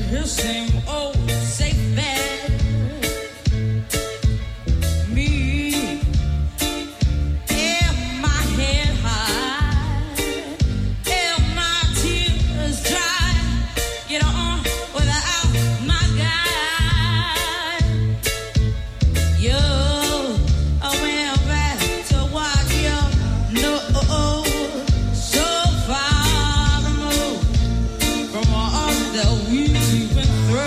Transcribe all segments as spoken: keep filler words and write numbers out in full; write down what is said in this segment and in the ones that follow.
his same old safe bet. Me, held my head high, held my tears dry. Get on without my guy. Yo, I went back to what you know. So far removed from all that we went through.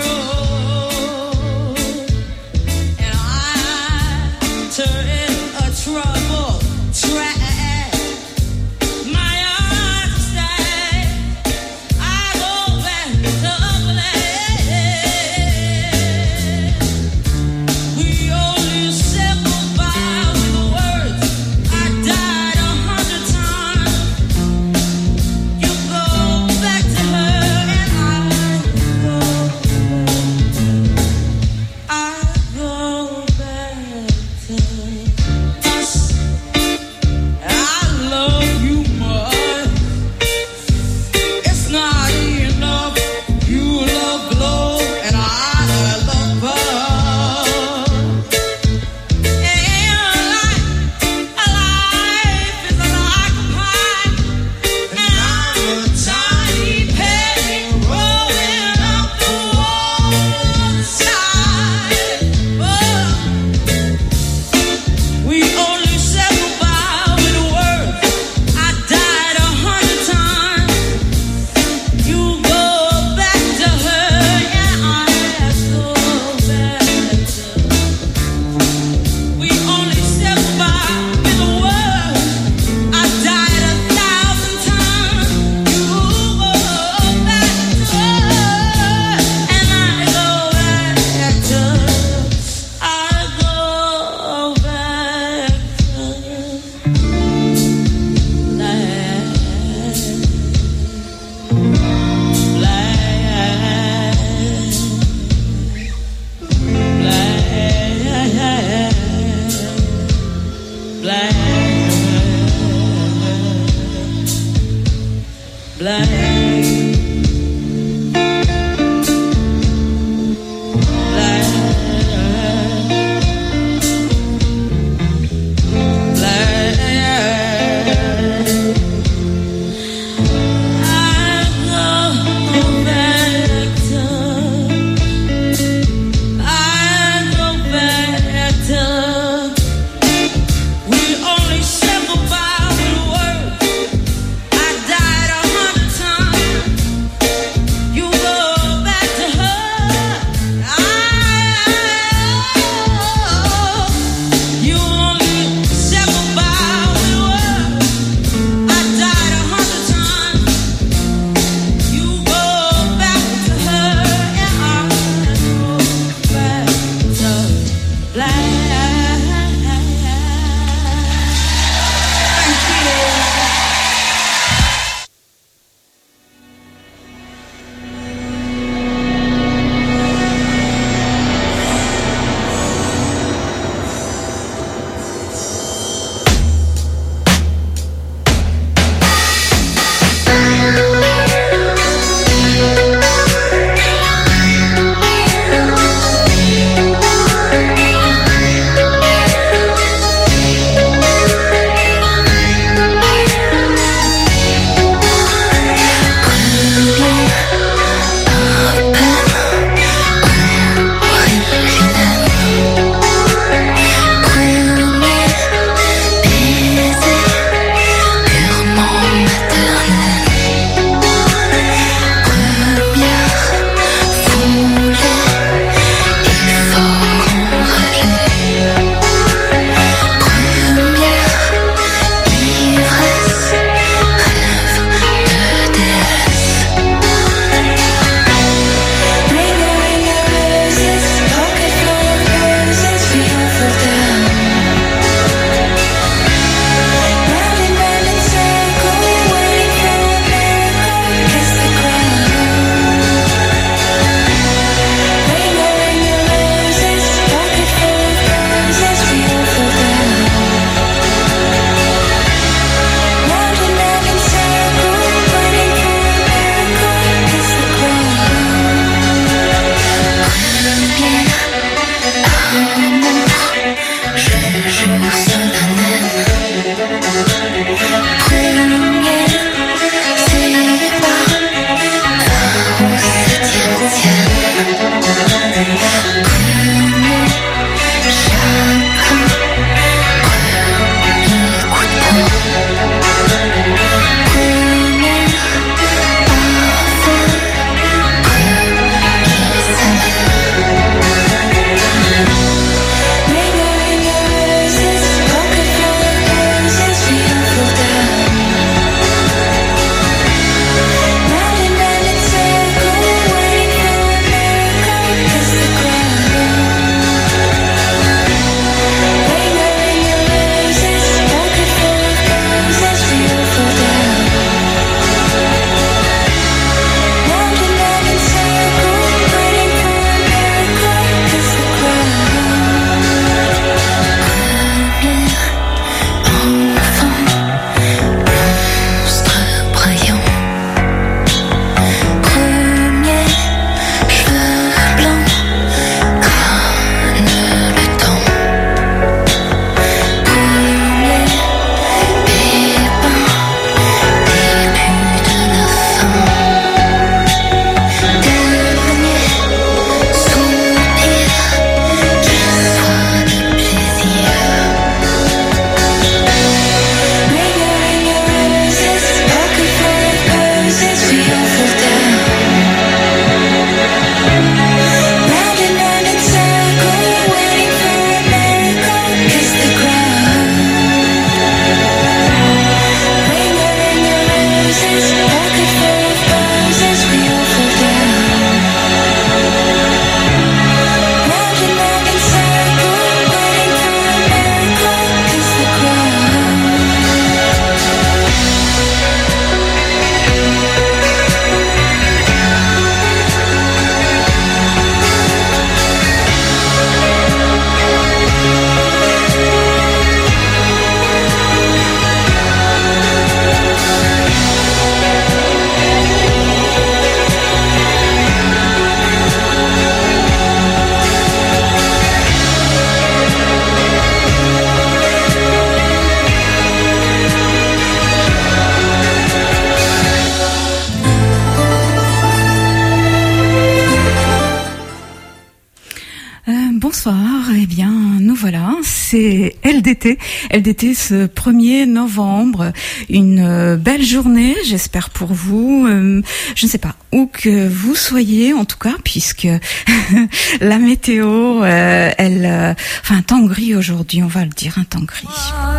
voilà, c'est L D T. L D T ce premier novembre. Une euh, belle journée, j'espère pour vous. Euh, je ne sais pas où que vous soyez, en tout cas, puisque la météo, euh, elle... Euh, enfin, un temps gris aujourd'hui, on va le dire, un temps gris.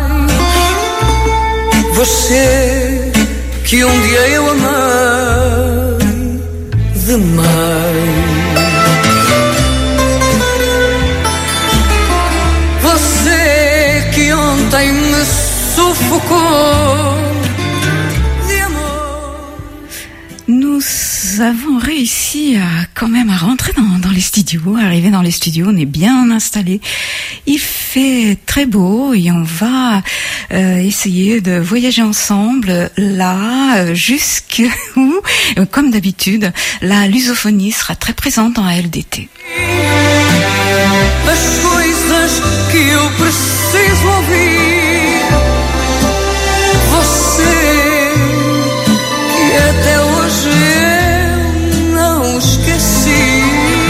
Você que um dia eu amei demais. Você que ontem me sufocou de amor. Nous avons réussi à quand même à rentrer dans, dans les studios, arriver dans les studios, on est bien installés. Il fait très beau et on va euh, essayer de voyager ensemble là jusqu'où, comme d'habitude, la lusophonie sera très présente dans la L D T. As coisas que eu preciso ouvir, você que até hoje eu não esqueci.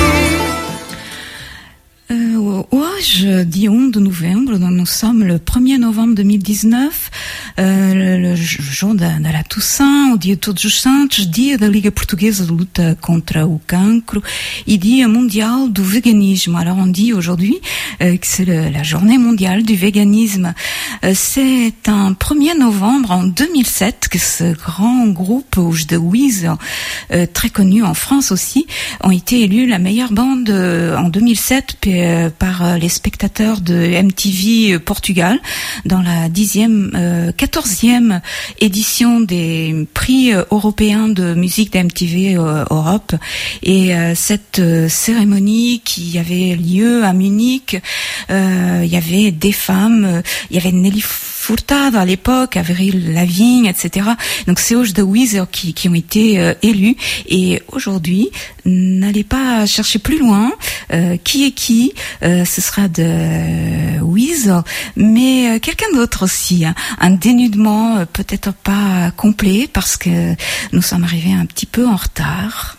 Euh, hoje, dia um de novembro, nous sommes le premier novembre deux mille dix-neuf, euh, le, le jour de, de la Toussaint, o dia de Todos os Santos, dia da Liga Portuguesa de luta contra o cancro et dia mondial du véganisme. Alors on dit aujourd'hui euh, que c'est le, la journée mondiale du véganisme. Euh, c'est un premier novembre en deux mille sept que ce grand groupe de Weezer, euh, très connu en France aussi, ont été élus la meilleure bande euh, en deux mille sept euh, par euh, les spectateurs de M T V Portugal dans la dixième, euh, quatorzième édition des prix euh, européens de musique d'M T V euh, Europe. Et euh, cette euh, cérémonie qui avait lieu à Munich, euh, il y avait des femmes, euh, il y avait Nelly Furtado à l'époque, Avril Lavigne, et cetera. Donc c'est Hoje de Weezer qui, qui ont été euh, élus. Et aujourd'hui, n'allez pas chercher plus loin. Euh, qui est qui euh, Ce sera de Weezer, mais euh, quelqu'un d'autre aussi. Hein. Un dénudement euh, peut-être pas complet parce que nous sommes arrivés un petit peu en retard.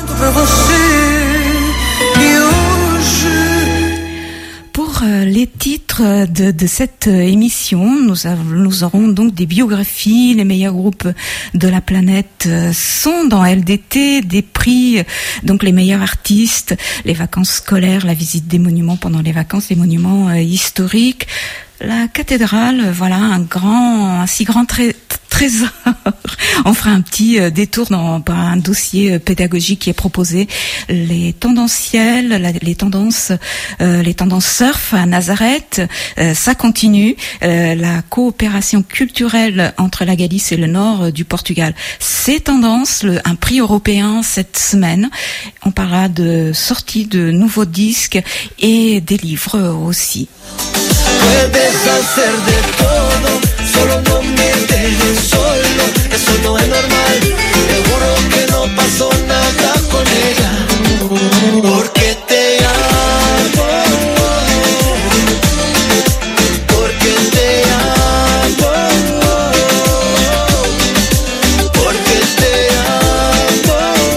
Pour euh, les titres de, de cette émission, nous, avons, nous aurons donc des biographies. Les meilleurs groupes de la planète euh, sont dans L D T, des prix, donc les meilleurs artistes, les vacances scolaires, la visite des monuments pendant les vacances, les monuments euh, historiques. La cathédrale, voilà, un grand, un si grand tré- trésor. On fera un petit euh, détour dans, dans un dossier euh, pédagogique qui est proposé. Les tendanciels, la, les tendances, euh, les tendances surf à Nazareth, euh, ça continue. Euh, la coopération culturelle entre la Galice et le nord euh, du Portugal, c'est tendance. Le, un prix européen cette semaine. On parlera de sortie de nouveaux disques et des livres aussi. Puedes hacer de todo, solo no me dejes solo, eso no es normal, seguro que no pasó nada con ella, porque te amo, porque te amo, porque te amo,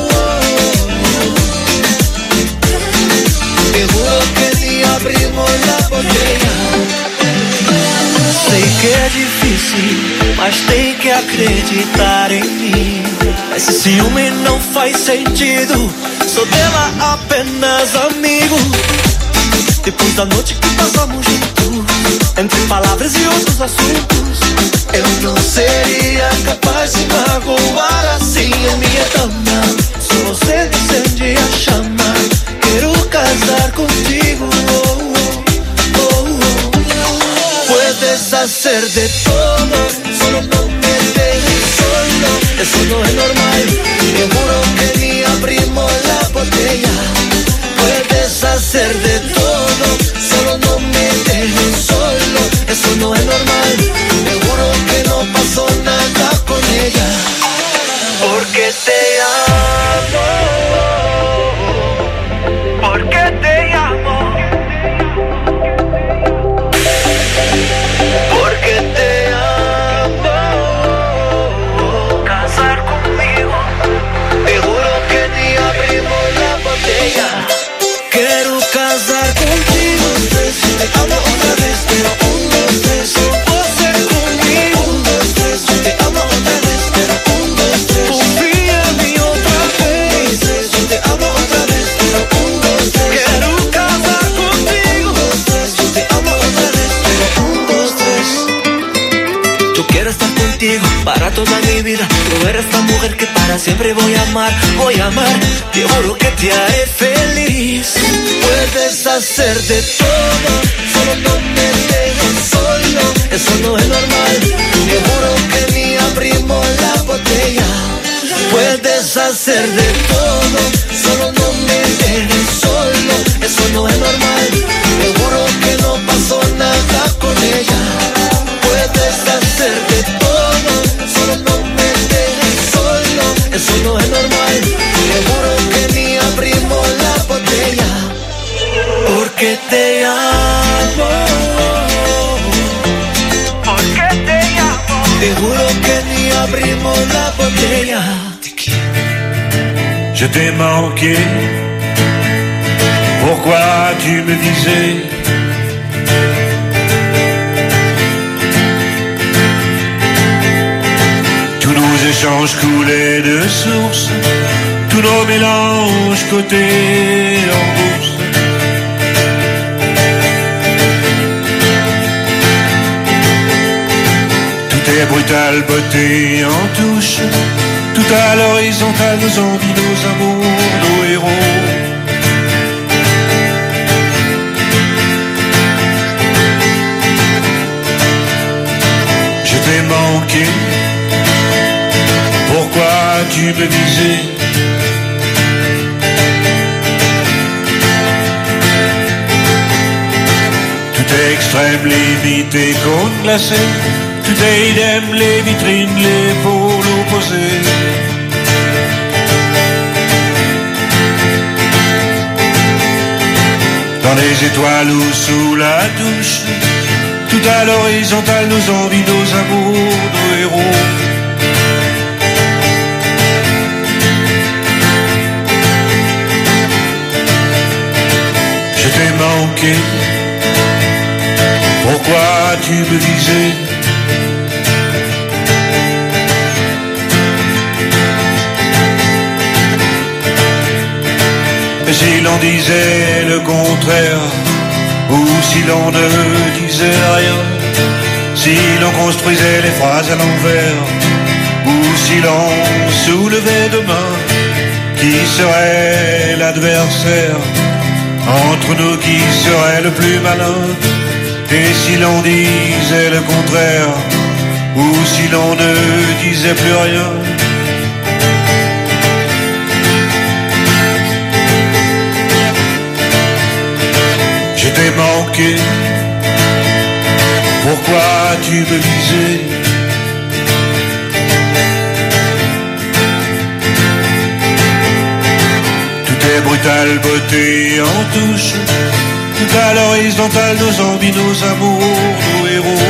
seguro que ni abrimos la botella. Sei que é difícil, mas tem que acreditar em mim. Esse ciúme não faz sentido, sou dela apenas amigo. Depois da noite que passamos juntos, entre palavras e outros assuntos, eu não seria capaz de magoar assim a minha dama. Se você me acende a chama, quero casar contigo. Puedes hacer de todo, solo no me dejes solo, eso no es normal, seguro que ni abrimos la botella. Puedes hacer de todo, solo no me dejes solo, eso no es normal, seguro que no pasó nada con ella, porque te amo, porque te amo. Porque te amo, casar conmigo. contigo para toda mi vida. Tú eres la mujer que para siempre voy a amar, voy a amar. Te juro que te haré feliz. Puedes hacer de todo, solo no me dejes solo. Eso no es normal. Te juro que ni abrimos la botella. Puedes hacer de todo, solo no me dejes solo. Eso no es normal. Te juro que no pasó nada con ella. Puedes hacer de todo, solo no me dejes solo. Eso no es normal. Te juro que ni abrimos la botella. Porque te amo. Porque te amo. Te juro que ni abrimos la botella. Je t'ai manqué. Pourquoi tu me disais tous nos échanges coulaient de source, tous nos mélanges cotés en bourse. Tout est brutal, beauté en touche, tout à l'horizontale, nos envies, nos amours, nos héros. Je t'ai manqué. Pourquoi tu me disais tout est extrême, limite et côte glacée. Tout est idem, les vitrines, les pôles opposés. Dans les étoiles ou sous la douche, tout à l'horizontale, nos envies, nos amours, nos héros. Je t'ai manqué. Pourquoi tu me disais si l'on disait le contraire, ou si l'on ne disait rien, si l'on construisait les phrases à l'envers, ou si l'on soulevait demain, qui serait l'adversaire entre nous, qui serait le plus malin? Et si l'on disait le contraire, ou si l'on ne disait plus rien? Je t'ai manqué. Pourquoi tu me visais? Tout est brutal, beauté en touche, tout à l'horizontale, nos envies, nos amours, nos héros.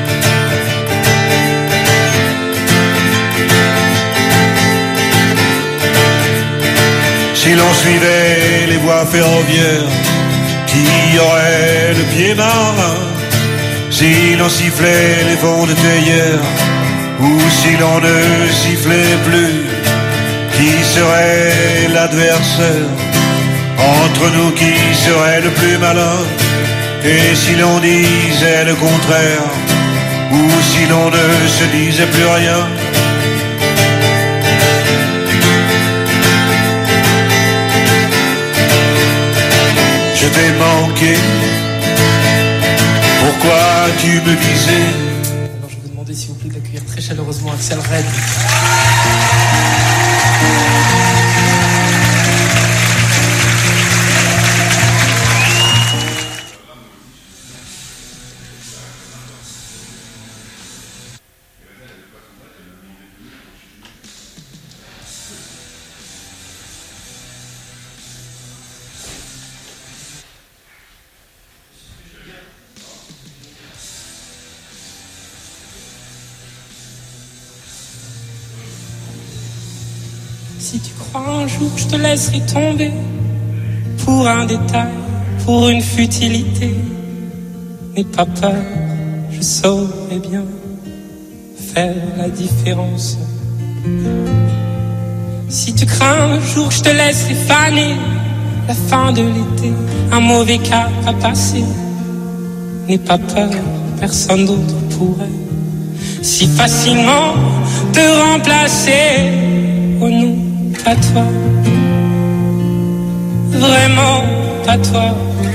Si l'on suivait les voies ferroviaires, qui aurait le pied marin? Si l'on sifflait les vents de théière, ou si l'on ne sifflait plus, qui serait l'adversaire entre nous, qui serait le plus malin? Et si l'on disait le contraire, ou si l'on ne se disait plus rien? Je t'ai manqué. Pourquoi tu me visais? Alors je vais vous demander s'il vous plaît d'accueillir très chaleureusement Axel Red. Si tu crois un jour que je te laisserai tomber pour un détail, pour une futilité, n'aie pas peur, je saurai bien faire la différence. Si tu crains un jour que je te laisserai faner, la fin de l'été, un mauvais cap à passer, n'aie pas peur, personne d'autre pourrait si facilement te remplacer. Oh non, pas toi, vraiment pas toi.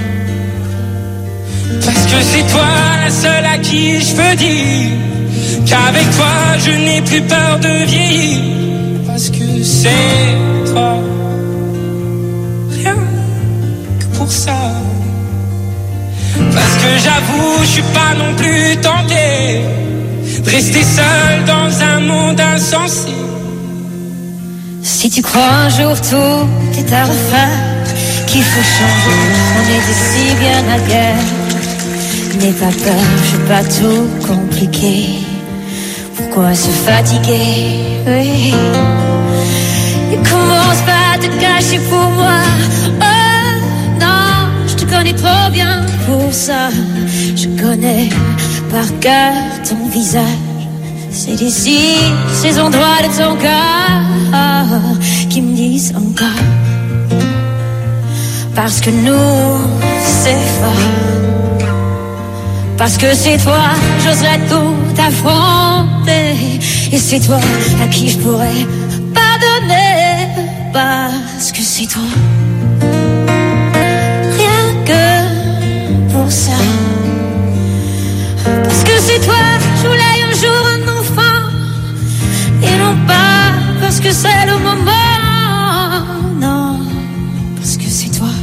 Parce que c'est toi la seule à qui je peux dire qu'avec toi je n'ai plus peur de vieillir. Parce que c'est toi, rien que pour ça. Parce que j'avoue, je suis pas non plus tenté de rester seul dans un monde insensé. Si tu crois un jour tout est à refaire, qu'il faut changer, on était si bien à guerre. N'aie pas peur, je vais pas tout compliquer. Pourquoi se fatiguer? Oui. Et commence pas à te cacher pour moi. Oh non, je te connais trop bien pour ça. Je connais par cœur ton visage. C'est d'ici, ces endroits de ton corps qui me disent encore. Parce que nous, c'est fort. Parce que c'est toi, j'oserais tout affronter. Et c'est toi à qui je pourrais pardonner. Parce que c'est toi, rien que pour ça. Parce que c'est toi, je voulais un jour un enfant. Et non pas parce que c'est le moment. Non, parce que c'est toi.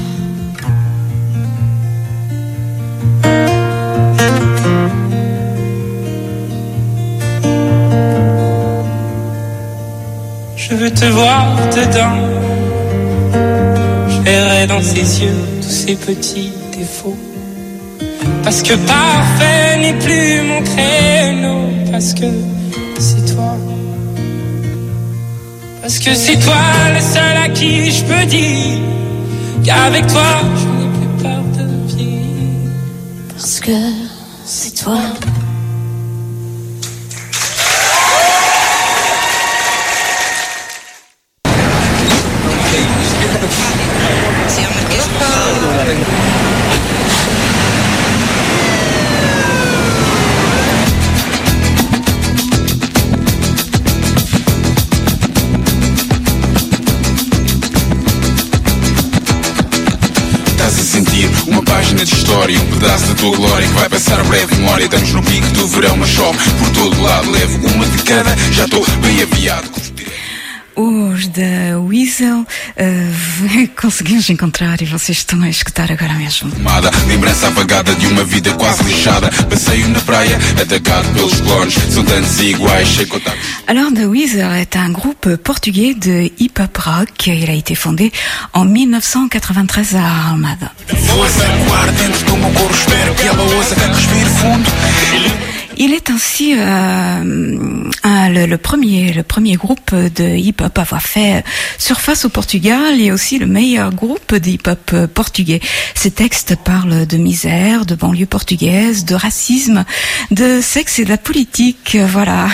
Je veux te voir dedans. Je verrai dans ses yeux tous ces petits défauts. Parce que parfait n'est plus mon créneau. Parce que c'est toi. Parce que c'est toi le seul à qui je peux dire qu'avec toi je n'ai plus peur de vieillir. Parce que c'est toi. Uma página de história, um pedaço da tua glória que vai passar a breve memória. Estamos no pico do verão, mas chove por todo lado. Levo uma de cada, já estou bem aviado. Os da Weasel uh, conseguimos encontrar e vocês estão a escutar agora mesmo. Lembrança apagada de uma vida quase lixada. Passeio na praia, atacado pelos clones. São tantos iguais, sem contar. Alors, The Weasel est un groupe portugais de hip-hop rock. Il a été fondé en mille neuf cent quatre-vingt-treize à Almada. Il est ainsi euh, un, le, le premier, le premier groupe de hip-hop à avoir fait surface au Portugal et aussi le meilleur groupe de hip-hop portugais. Ses textes parlent de misère, de banlieue portugaise, de racisme, de sexe et de la politique. Voilà.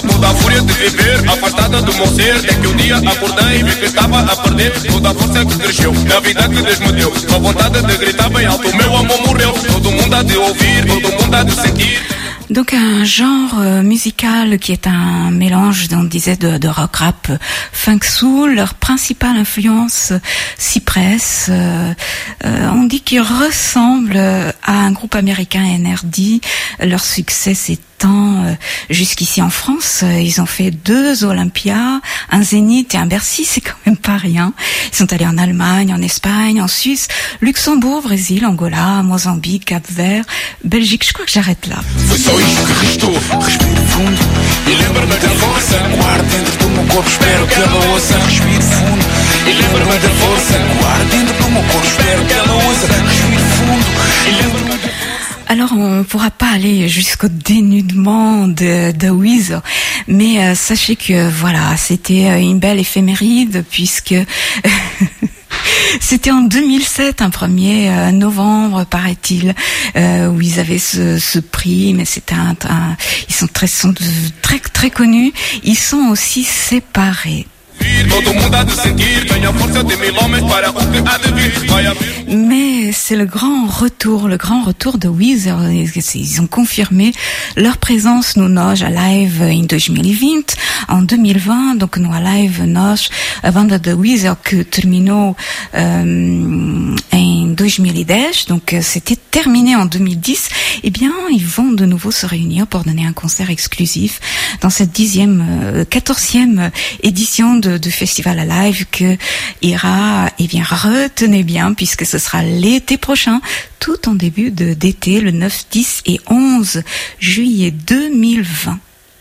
Donc un genre euh, musical qui est un mélange, on disait, de, de rock, rap, funk, soul. Leur principale influence, Cypress, euh, euh, on dit qu'ils ressemblent à un groupe américain N R D. Leur succès s'étend euh, jusqu'ici en France. Ils ont fait deux Olympias, un Zénith et un Bercy, c'est quand même pas rien. Ils sont allés en Allemagne, en Espagne, en Suisse, Luxembourg, Brésil, Angola, Mozambique, Cap-Vert, Belgique. Je crois que j'arrête là. Só isto que restou, respiro fundo e lembro-me da força no ar dentro do meu corpo, espero que ela ouça. Respiro fundo e lembro-me da força no ar dentro do meu corpo, espero que ela ouça. Respiro fundo e lembro-me da força. Alors, on ne pourra pas aller jusqu'au dénudement de, de Weasel, mais euh, sachez que voilà, c'était une belle éphéméride puisque c'était en deux mille sept, un premier euh, novembre, paraît-il, euh, où ils avaient ce, ce prix, mais c'était un, un, ils sont très, sont très, très connus. Ils sont aussi séparés. Todo mundo há de sentir, tenho a força de mil homens para o que há de vir. Vai haver. Mais c'est le grand retour, le grand retour de Weezer. Ils ont confirmé leur présence no nós a live em dois mil e vinte, en deux mille vingt, donc no a live nós, a banda de Weezer que terminou euh, en deux mille dix, donc c'était terminé en deux mille dix, eh bien ils vont de nouveau se réunir pour donner un concert exclusif dans cette dixième, euh, quatorzième édition de, de Festival Alive que ira, eh bien retenez bien puisque ce sera l'été prochain, tout en début de, d'été, le neuf, dix et onze juillet deux mille vingt.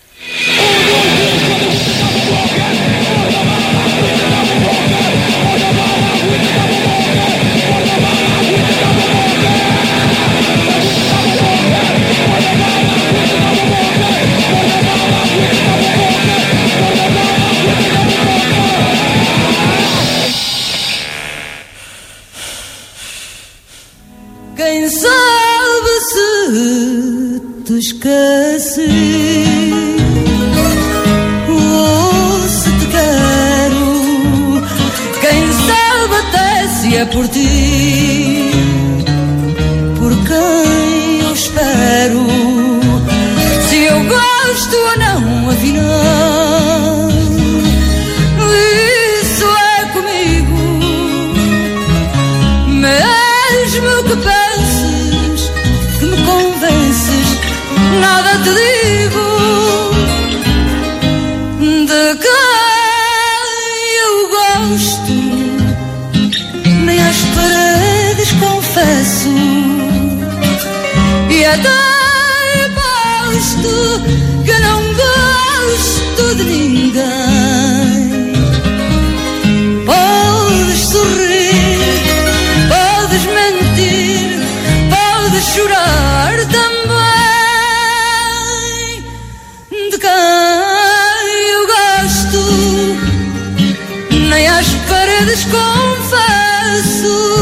Quem sabe se te esqueci ou se te quero, quem sabe até se é por ti, por quem eu espero, se eu gosto ou não, afinal, isso é comigo, mesmo que penses que me convences, nada te digo de quem eu gosto, nem às paredes confesso, e até posto que não gosto de ninguém. Podes sorrir, podes mentir, podes chorar também, de quem eu gosto, nem às paredes confesso.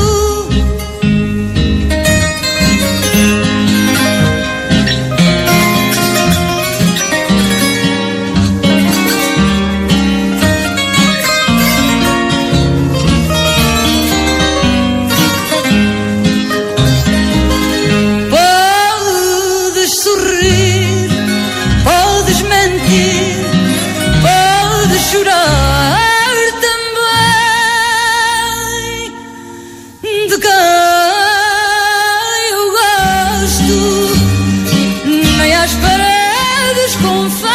Podes sorrir, podes mentir, podes chorar também, de quem eu gosto, nem às paredes confesso.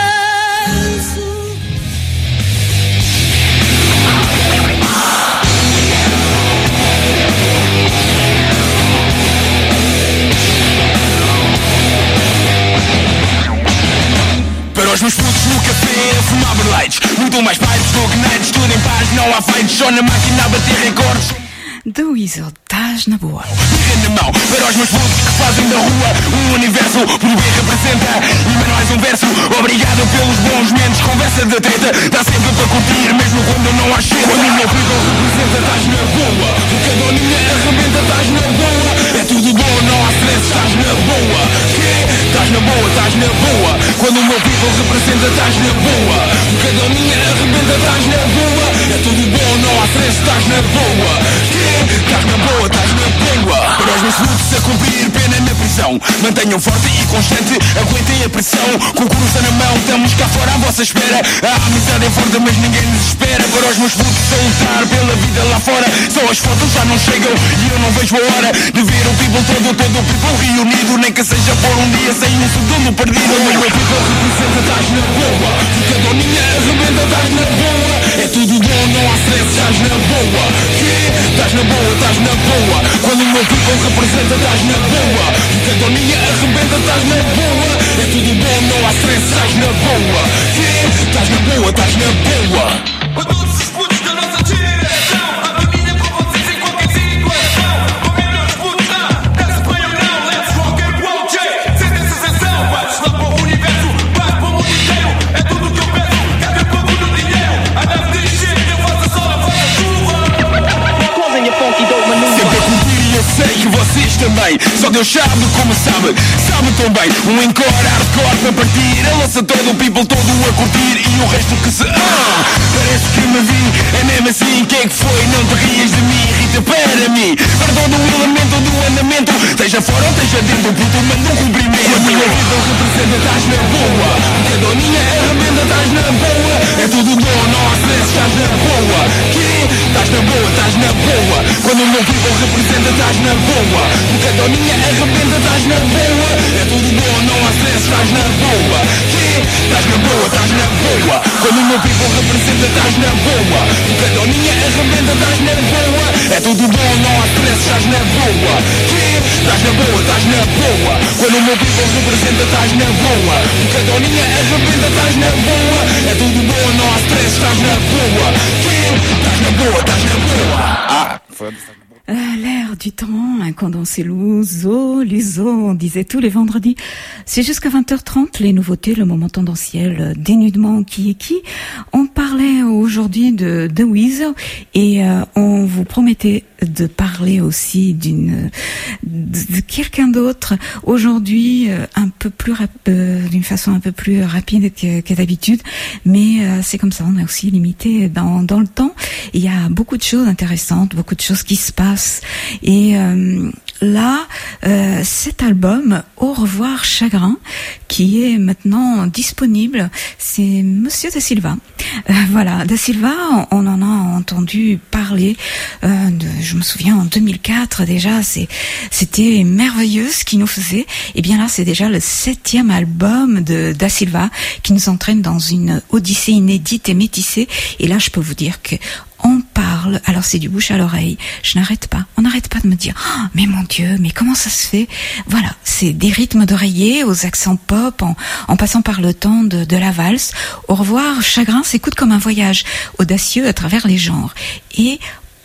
Para os meus putos no café a fumar berlites, muito mais pipes do que nights, tudo em paz, não há fights, só na máquina a bater recordes. The Weezer, estás na boa. Birra na mão, para os meus putos que fazem da rua um universo, por o B representa, e mais um verso, obrigado pelos bons momentos, conversa de treta, dá sempre para curtir, mesmo quando não há cheiro. Quando o meu people representa, estás na boa, porque a doninha arrebenta, estás na boa, é tudo bom, não há stress, estás na boa, que? Estás na boa, estás na boa, quando o meu people representa, estás na boa, porque a doninha arrebenta, estás na boa, é tudo bom, não há stress, estás na boa, que? Estás na boa, estás na boa. Para os meus frutos a cumprir pena na prisão, mantenham forte e constante, aguentem a pressão, com o coração na mão, estamos cá fora à vossa espera. A amizade é forte, mas ninguém nos espera. Para os meus frutos a lutar pela vida lá fora, só as fotos já não chegam e eu não vejo a hora de ver o people todo, todo o people reunido, nem que seja por um dia sem um segundo perdido. O meu people representa, estás na boa, porque a doninha arrebenta, estás na boa, é tudo bom, não há stress, estás na boa, que? Estás na boa, estás na boa, quando o meu people representa, estás na boa, porque a doninha arrebenta, estás na boa, é tudo bom, não há stress, estás na boa, que? Estás na boa, estás na boa. A todos os putos da nossa direção, a família com vocês em qualquer situação. Com melhores putos lá, dessa banho não, let's rock and roll, J. Sem essa sensação, bates lá para o universo, bate para o mundo inteiro, é tudo que eu peço, cada pouco do dinheiro, a nave de encher, eu faço sol, eu faço chuva. Sempre a cumprir e eu sei que vocês também, bem, só Deus sabe como sabe, sabe tão bem. Um encore hardcore para partir, a lança todo o people todo a curtir e o resto que se... Ah, parece que me vi, é mesmo assim, que é que foi? Não te rias de mim, irrita para mim. Para todo o elemento do andamento, esteja fora ou esteja dentro, puto, manda um cumprimento. Quando o people representa, estás na boa, porque a doninha arrebenta, estás na boa. É tudo bom, não há stress, estás na boa. Que? Estás na boa, estás na boa. Quando o meu people representa, estás na boa, porque a doninha arrebenta, estás na boa. É tudo bom, não há stress, estás na boa. Que? Estás na boa, estás na boa. Quando o meu people representa, estás na boa, porque a doninha arrebenta, estás na boa. É tudo bom, não há stress, estás na boa. Que? Estás na boa, estás na boa. Quando o meu people representa, estás na boa, porque a doninha arrebenta, estás na boa. É tudo bom, não há stress, estás na boa. Que? Estás na boa, estás na boa. Ah, foda-se. Euh, l'air du temps, un condensé l'ouzo, l'uso, on disait tous les vendredis. C'est jusqu'à vingt heures trente, les nouveautés, le moment tendanciel, euh, dénudement qui est qui. On parlait aujourd'hui de, de Weezer et euh, on vous promettait de parler aussi d'une de, de quelqu'un d'autre aujourd'hui, euh, un peu plus rap, euh, d'une façon un peu plus rapide que, que d'habitude, mais euh, c'est comme ça, on est aussi limité dans, dans le temps. Il y a beaucoup de choses intéressantes, beaucoup de choses qui se passent et euh, là, euh, cet album Au revoir chagrin, qui est maintenant disponible, c'est Monsieur Da Silva. Euh, voilà, Da Silva, on en a entendu parler. Euh, de, je me souviens en deux mille quatre déjà, c'est c'était merveilleux ce qu'il nous faisait. Et bien là, c'est déjà le septième album de Da Silva qui nous entraîne dans une odyssée inédite et métissée. Et là, je peux vous dire que on parle, alors c'est du bouche à l'oreille, je n'arrête pas, on n'arrête pas de me dire oh, mais mon Dieu, mais comment ça se fait? Voilà, c'est des rythmes d'oreiller aux accents pop, en, en passant par le temps de, de la valse. Au revoir chagrin s'écoute comme un voyage audacieux à travers les genres. Et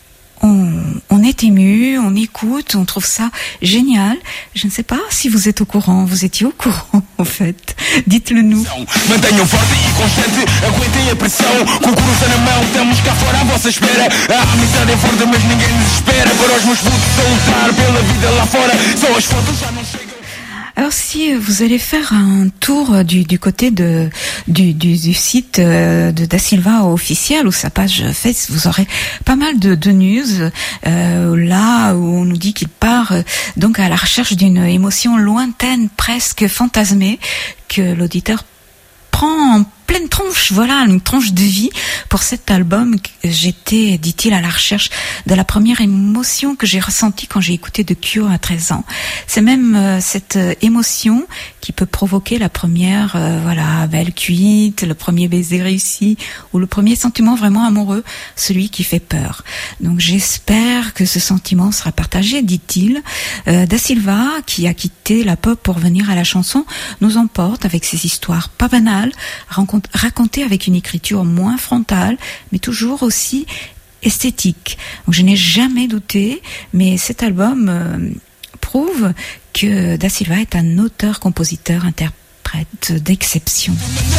on, on est ému, on écoute, on trouve ça génial. Je ne sais pas si vous êtes au courant, vous étiez au courant en fait. Dites-le nous. Mantenham forte e constante, aguentem a pressão. Com o coração na mão, estamos cá fora à vossa espera. A amizade é forte, mas ninguém desespera. Para os meus putos a lutar pela vida lá fora. Só as fotos já não chegam. Alors si vous allez faire un tour du, du côté de du, du, du site de Da Silva officiel ou sa page Facebook, vous aurez pas mal de, de news euh, là où on nous dit qu'il part euh, donc à la recherche d'une émotion lointaine, presque fantasmée, que l'auditeur prend en pleine tronche, voilà, une tranche de vie pour cet album. J'étais, dit-il, à la recherche de la première émotion que j'ai ressentie quand j'ai écouté The Cure à treize ans. C'est même euh, cette euh, émotion qui peut provoquer la première, euh, voilà, belle cuite, le premier baiser réussi ou le premier sentiment vraiment amoureux, celui qui fait peur. Donc j'espère que ce sentiment sera partagé, dit-il. Euh, Da Silva, qui a quitté la pop pour venir à la chanson, nous emporte avec ses histoires pas banales, rencontre raconté avec une écriture moins frontale, mais toujours aussi esthétique. Donc je n'ai jamais douté, mais cet album euh, prouve que Da Silva est un auteur-compositeur-interprète d'exception.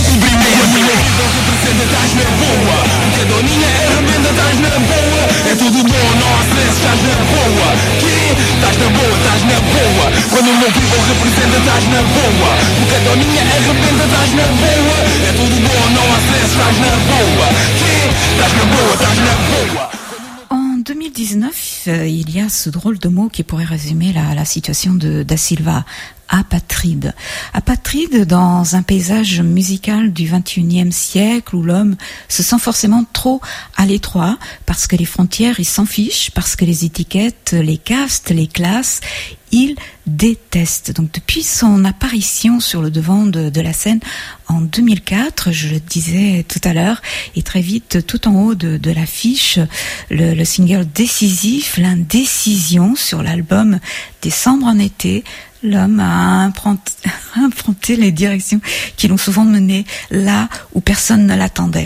É tudo bom, não há stress, estás na boa. Que? Estás na boa, estás na boa. Quando o meu people representa, estás na boa, porque a doninha arrebenta, estás na boa. É tudo bom, não há stress, estás na boa. Que? Estás na boa, estás na boa. En deux mille dix-neuf, euh, il y a ce drôle de mot qui pourrait résumer la, la situation de Da Silva. Apatride. Apatride dans un paysage musical du vingt et unième siècle où l'homme se sent forcément trop à l'étroit parce que les frontières, il s'en fiche, parce que les étiquettes, les castes, les classes, il déteste. Donc depuis son apparition sur le devant de, de la scène en deux mille quatre, je le disais tout à l'heure, et très vite tout en haut de, de l'affiche, le, le single décisif, l'indécision sur l'album Décembre en été, l'homme a emprunté les directions qui l'ont souvent mené là où personne ne l'attendait.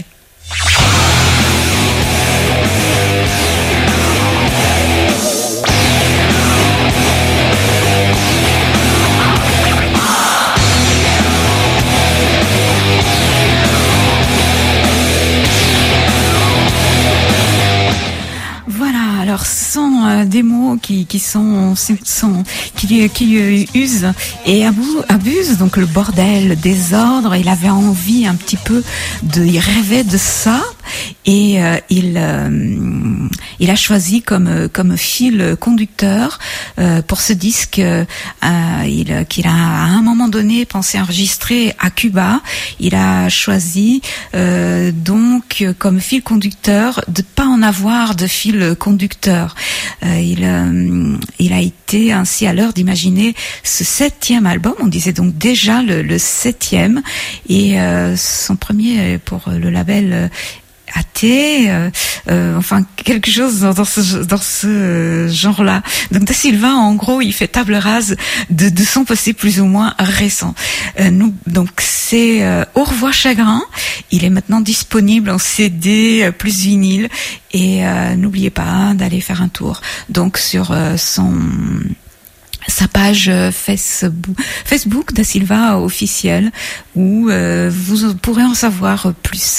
Voilà, alors sans des mots qui, qui sont, sont qui, qui euh, usent et abou- abusent. Donc le bordel, le désordre. Il avait envie un petit peu de, il rêvait de ça. Et euh, il euh, il a choisi comme comme fil conducteur euh, pour ce disque euh, il qu'il a à un moment donné pensé enregistrer à Cuba. Il a choisi euh, donc comme fil conducteur de pas en avoir de fil conducteur. Euh, il euh, il a été ainsi à l'heure d'imaginer ce septième album. On disait donc déjà le, le septième et euh, son premier pour le label euh, athée, euh, euh, enfin quelque chose dans, dans ce dans ce genre-là. Donc Da Silva, en gros, il fait table rase de, de son passé plus ou moins récent. Euh, nous, donc c'est euh, Au revoir chagrin. Il est maintenant disponible en C D euh, plus vinyle et euh, n'oubliez pas d'aller faire un tour. Donc sur euh, son sa page Facebook, Facebook Da Silva officielle où euh, vous pourrez en savoir plus.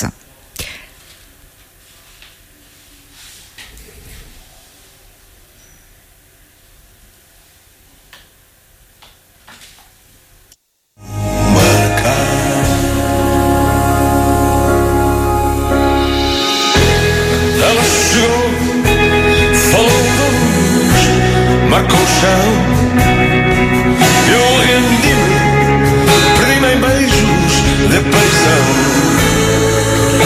Marcou o chão, eu rendi-me, prima em beijos de paixão.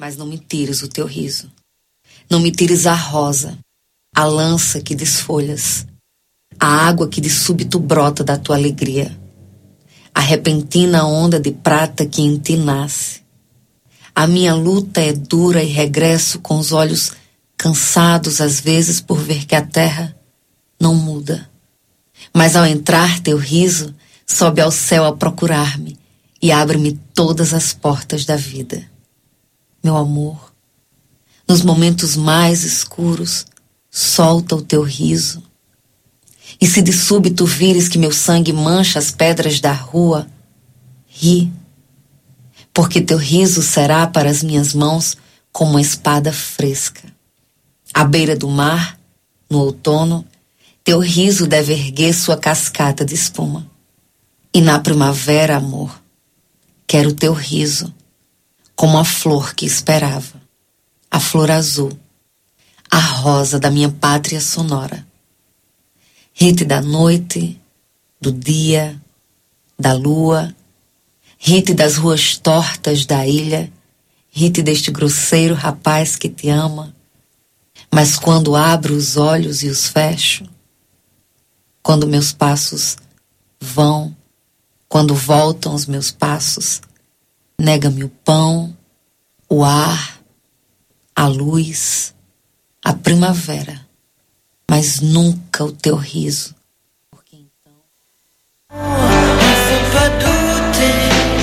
Mas não me tires o teu riso. Não me tires a rosa, a lança que desfolhas, a água que de súbito brota da tua alegria, a repentina onda de prata que em ti nasce. A minha luta é dura e regresso com os olhos cansados às vezes por ver que a terra não muda. Mas ao entrar teu riso, sobe ao céu a procurar-me e abre-me todas as portas da vida. Meu amor, nos momentos mais escuros, solta o teu riso. E se de súbito vires que meu sangue mancha as pedras da rua, ri, porque teu riso será para as minhas mãos como uma espada fresca. À beira do mar, no outono, teu riso deve erguer sua cascata de espuma. E na primavera, amor, quero teu riso, como a flor que esperava, a flor azul, a rosa da minha pátria sonora. Ri-te da noite, do dia, da lua, ri-te das ruas tortas da ilha, ri-te deste grosseiro rapaz que te ama, mas quando abro os olhos e os fecho, quando meus passos vão, quando voltam os meus passos, nega-me o pão, o ar, a luz, a primavera, mas nunca o teu riso. Porque então... Il faut pas douter,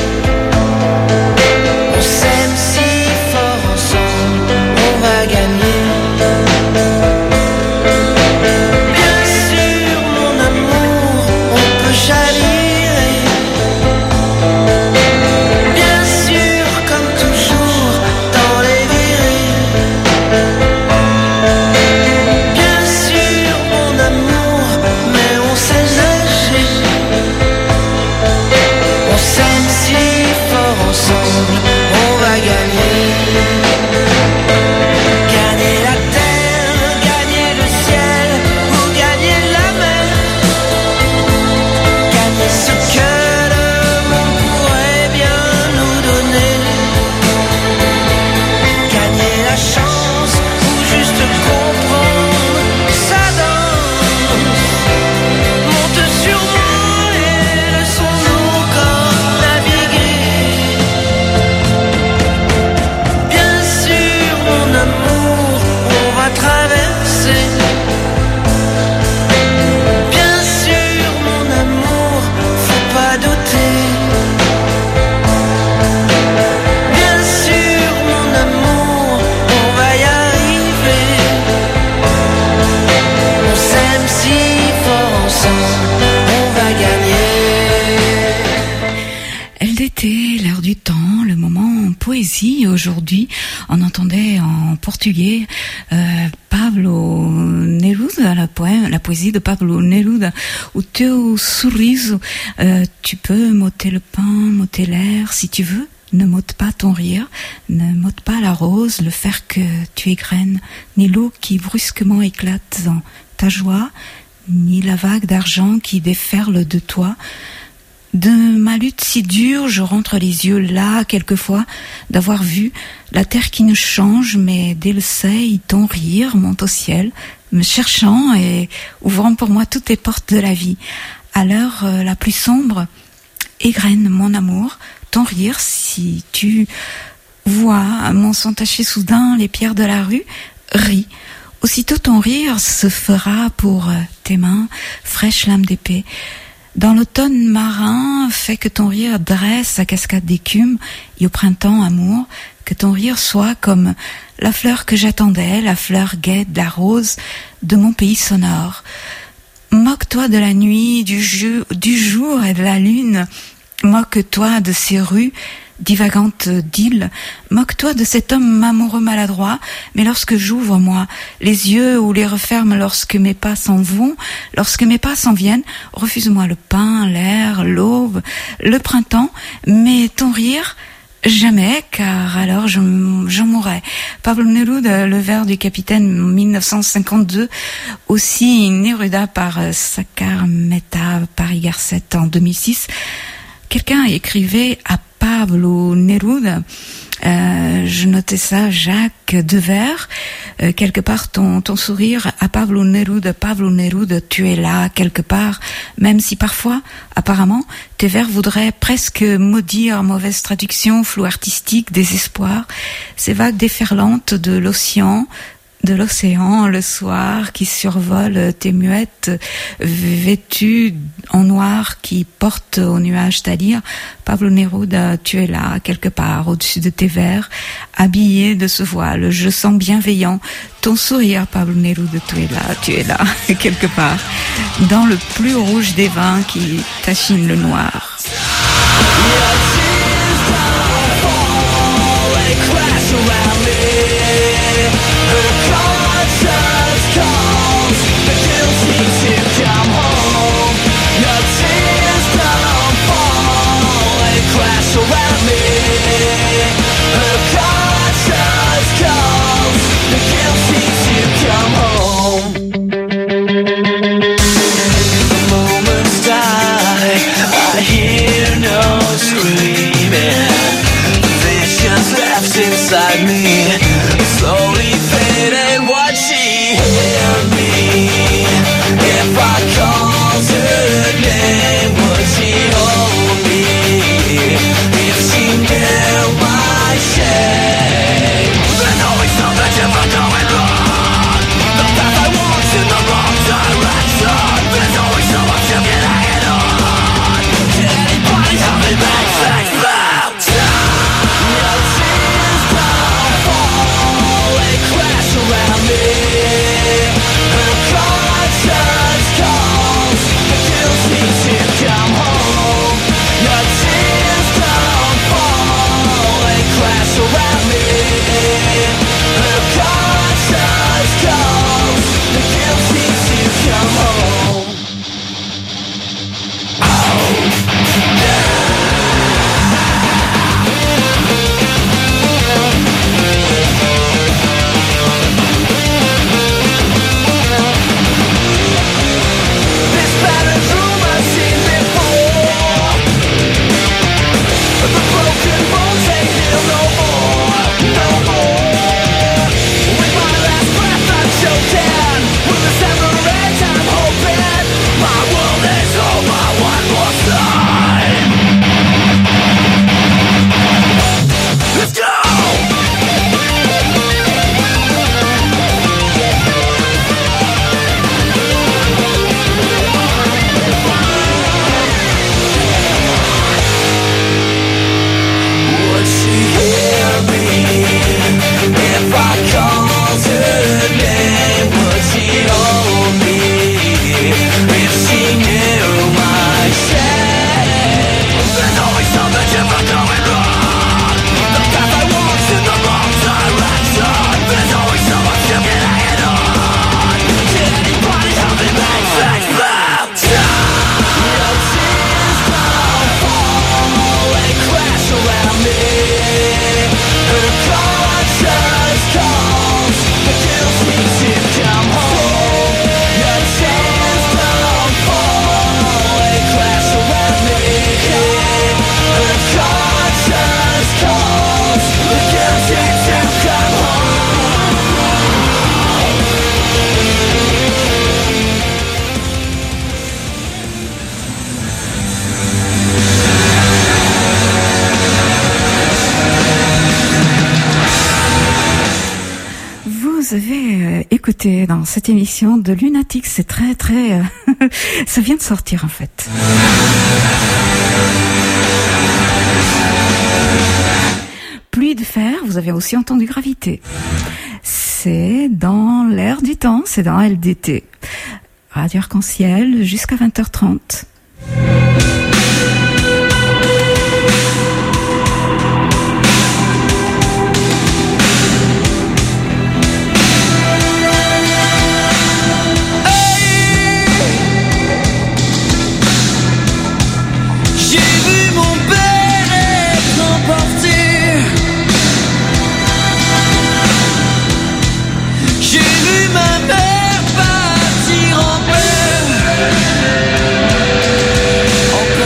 on s'aime si fort ensemble, on va gagner. Bien sûr, mon amour, on peut chavirer. Bien sûr, comme toujours, dans les virées. Bien sûr, mon amour, mais on sait nager. On s'aime si fort ensemble, on va gagner. Gagner la terre, gagner le ciel, ou gagner la mer. Gagner ce que le monde pourrait bien nous donner. Gagner la chance, ou juste comprendre sa danse. Monte sur moi et laissons-nous corps naviguer. Bien sûr, mon amour, on va traverser. Bien sûr, mon amour, faut pas douter. Bien sûr, mon amour, on va y arriver. On s'aime si fort ensemble, on va gagner. Elle était l'heure du temps, le moment en poésie. Aujourd'hui, on entendait en portugais euh, Pablo Neruda, la, poème, la poésie de Pablo Neruda. O teu sorriso, euh, tu peux m'ôter le pain, m'ôter l'air si tu veux. Ne m'ôte pas ton rire, ne m'ôte pas la rose, le fer que tu égrènes, ni l'eau qui brusquement éclate dans ta joie, ni la vague d'argent qui déferle de toi. De ma lutte si dure, je rentre les yeux là, quelquefois, d'avoir vu la terre qui ne change, mais dès le seuil, ton rire monte au ciel, me cherchant et ouvrant pour moi toutes les portes de la vie. À l'heure euh, la plus sombre, égrène mon amour, ton rire, si tu vois mon sang taché soudain les pierres de la rue, ris. Aussitôt ton rire se fera pour euh, tes mains, fraîche lame d'épée. Dans l'automne marin, fait que ton rire dresse sa cascade d'écume, et au printemps, amour, que ton rire soit comme la fleur que j'attendais, la fleur gaie de la rose de mon pays sonore. Moque-toi de la nuit, du, jeu, du jour et de la lune, moque-toi de ces rues divagantes d'îles, moque-toi de cet homme amoureux maladroit, mais lorsque j'ouvre, moi, les yeux ou les referme lorsque mes pas s'en vont, lorsque mes pas s'en viennent, refuse-moi le pain, l'air, l'aube, le printemps, mais ton rire, jamais, car alors je, j'en mourrais. Pablo Neruda, le vers du capitaine mille neuf cent cinquante-deux, aussi Neruda par Sakar Mehta, Paris Garcette en deux mille six. Quelqu'un écrivait à Pablo Neruda, Euh, je notais ça, Jacques Devers. Euh, quelque part, ton, ton sourire à Pablo Neruda, Pablo Neruda, tu es là, quelque part, même si parfois, apparemment, tes vers voudraient presque maudire, mauvaise traduction, flou artistique, désespoir, ces vagues déferlantes de l'océan, de l'océan le soir qui survole tes muettes vêtues en noir qui portent au nuage ta lyre. Pablo Neruda, tu es là quelque part au-dessus de tes vers, habillé de ce voile, je sens bienveillant ton sourire. Pablo Neruda, tu es là, tu es là quelque part dans le plus rouge des vins qui tachine le noir. Around me, her conscience calls, the guilt seems to come home. The moments die, I hear no screaming. Visions left inside me, slowly fading. What she hear me? If I called her name, would she hold me? My shame. There's always something different going wrong. The path I walk's in the wrong direction. There's always so much to get hanging on. Did anybody help me make things better? Your tears don't fall, they crash around me. Her conscience calls, the guilt seems to come home. Your tears don't fall, crash around me. Her conscience calls, the guilt seems to come home. Oh, yeah. This battered room I've seen before. The broken bones they heal no more, no more. With my last breath I'm choking. With this never ends I'm hoping my world is over one more time. Let's go! Would she hear me? If I called her name, would she hold me? If she knew my shame. There's always something different going wrong. The path I walk's in the wrong direction. There's always so much to get hanging on. Did anybody help me make things better? Your tears don't fall, they crash around me. Her conscience calls, the guilt seems to come home. Your tears don't fall, they crash around me. Her conscience calls, the guilt seems to come home. Vous avez euh, écouté dans cette émission de Lunatic, c'est très très... Euh, ça vient de sortir en fait. Pluie de fer, vous avez aussi entendu Gravité. C'est dans l'air du temps, c'est dans L D T. Radio Arc-en-Ciel jusqu'à vingt heures trente. Ma mère partir en paix.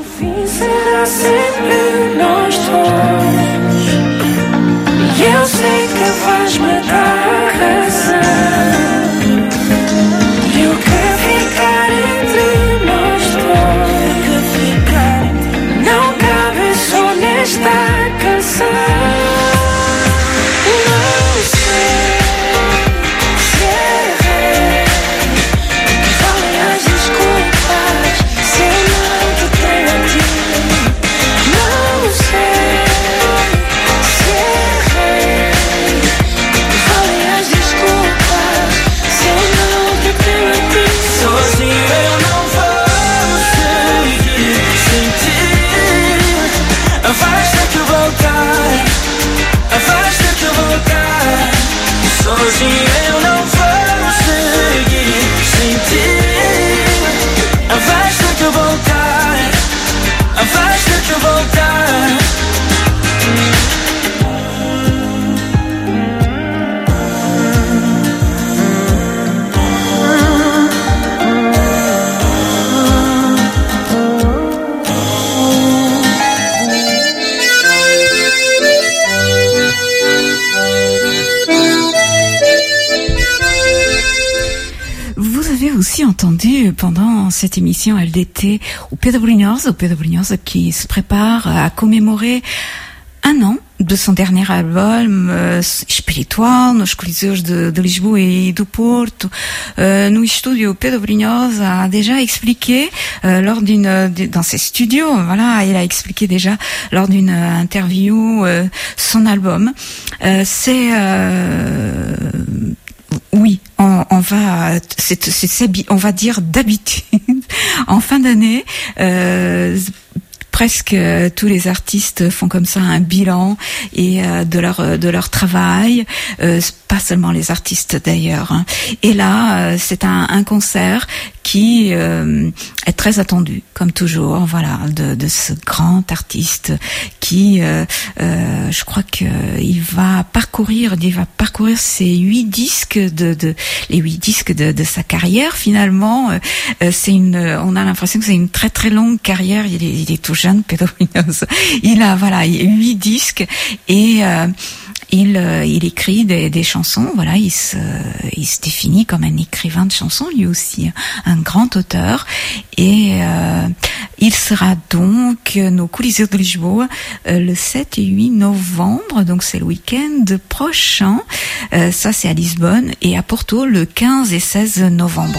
fim será sempre nós dois. E eu sei que vais-me dar razão. E o que ficar entre nós dois não cabe só nesta canção. Sozinho eu não vou seguir sem ti. Vais ter que voltar, vais ter que voltar. Aussi entendu pendant cette émission L D T o Pedro Brunhosa, o Pedro Brunhosa qui se prépare à commémorer un an de son dernier album uh, espiritual nos Coliseus de, de Lisboa et do Porto. Uh, no estúdio, Pedro Brunhosa a déjà expliqué uh, lors d'une de, dans ses studios, voilà, il a expliqué déjà lors d'une uh, interview uh, son album. Uh, c'est euh, oui, on, on va, c'est, c'est, c'est, on va dire d'habitude, en fin d'année, euh, presque euh, tous les artistes font comme ça un bilan et euh, de leur de leur travail, euh, pas seulement les artistes d'ailleurs. Hein. Et là, euh, c'est un, un concert qui euh, est très attendu, comme toujours, voilà, de, de ce grand artiste qui, euh, euh, je crois que il va parcourir, il va parcourir ses huit disques de, de les huit disques de, de sa carrière. Finalement, euh, c'est une, on a l'impression que c'est une très très longue carrière. Il est, il est tout jeune, Pedro Brunhosa. Il a voilà huit disques et euh, Il, euh, il écrit des, des chansons, voilà, il se, il se définit comme un écrivain de chansons, lui aussi, un grand auteur. Et euh, il sera donc no Coliseu de Lisboa euh, le sept et huit novembre, donc c'est le week-end prochain. Euh, ça, c'est à Lisbonne, et à Porto le quinze et seize novembre.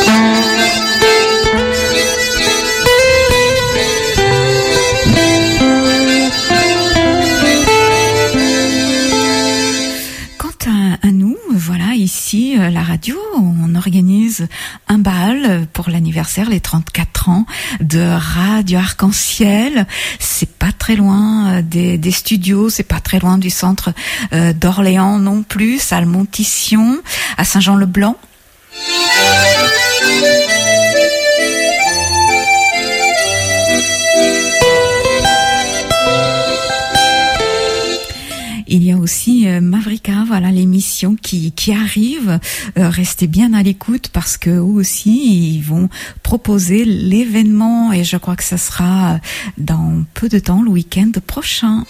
À nous, voilà, ici, la radio, on organise un bal pour l'anniversaire, les trente-quatre ans de Radio Arc-en-Ciel. C'est pas très loin des, des studios, c'est pas très loin du centre euh, d'Orléans non plus, salle Montition, à Saint-Jean-le-Blanc. Il y a aussi euh, Mavrika, voilà, l'émission qui qui arrive. Euh, restez bien à l'écoute parce que eux aussi ils vont proposer l'événement et je crois que ça sera dans peu de temps, le week-end prochain.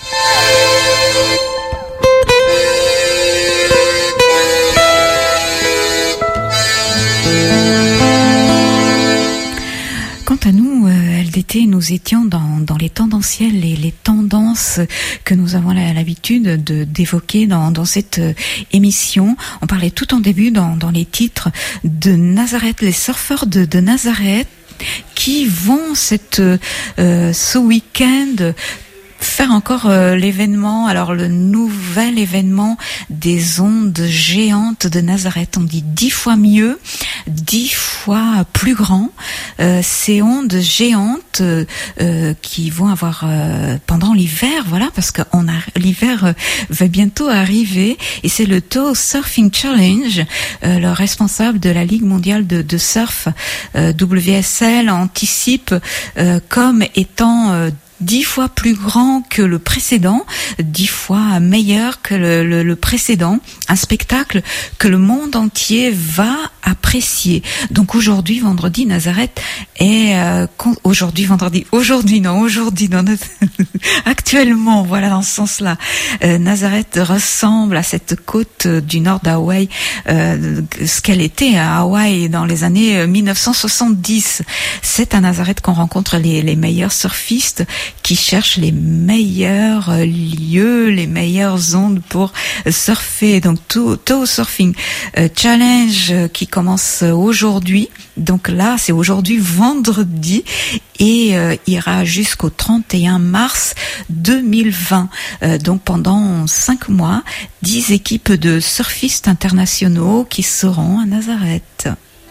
Quant à nous, euh, L D T, nous étions dans, dans les tendanciels et les tendances que nous avons l'habitude de, d'évoquer dans, dans cette euh, émission. On parlait tout en début dans, dans les titres de Nazareth, les surfeurs de, de Nazareth qui vont cette, euh, ce week-end faire encore euh, l'événement, alors le nouvel événement des ondes géantes de Nazareth. On dit dix fois mieux, dix fois plus grand. Euh, ces ondes géantes euh, euh, qui vont avoir euh, pendant l'hiver, voilà, parce que on a l'hiver euh, va bientôt arriver, et c'est le Toe Surfing Challenge. Euh, le responsable de la Ligue mondiale de, de surf, euh, W S L, anticipe euh, comme étant euh, dix fois plus grand que le précédent, dix fois meilleur que le, le, le précédent, un spectacle que le monde entier va apprécier. Donc aujourd'hui, vendredi, Nazareth est euh, con- aujourd'hui, vendredi, aujourd'hui non, aujourd'hui dans notre actuellement, voilà dans ce sens-là, euh, Nazareth ressemble à cette côte euh, du nord d'Hawaï, euh, ce qu'elle était à Hawaï dans les années euh, mille neuf cent soixante-dix. C'est à Nazareth qu'on rencontre les, les meilleurs surfistes qui cherchent les meilleurs euh, lieux, les meilleures ondes pour euh, surfer. Donc tout, tout surfing euh, challenge euh, qui commence aujourd'hui. Donc là, c'est aujourd'hui vendredi et euh, ira jusqu'au trente et un mars deux mille vingt. Euh, donc pendant cinq mois, dix équipes de surfistes internationaux qui seront à Nazareth.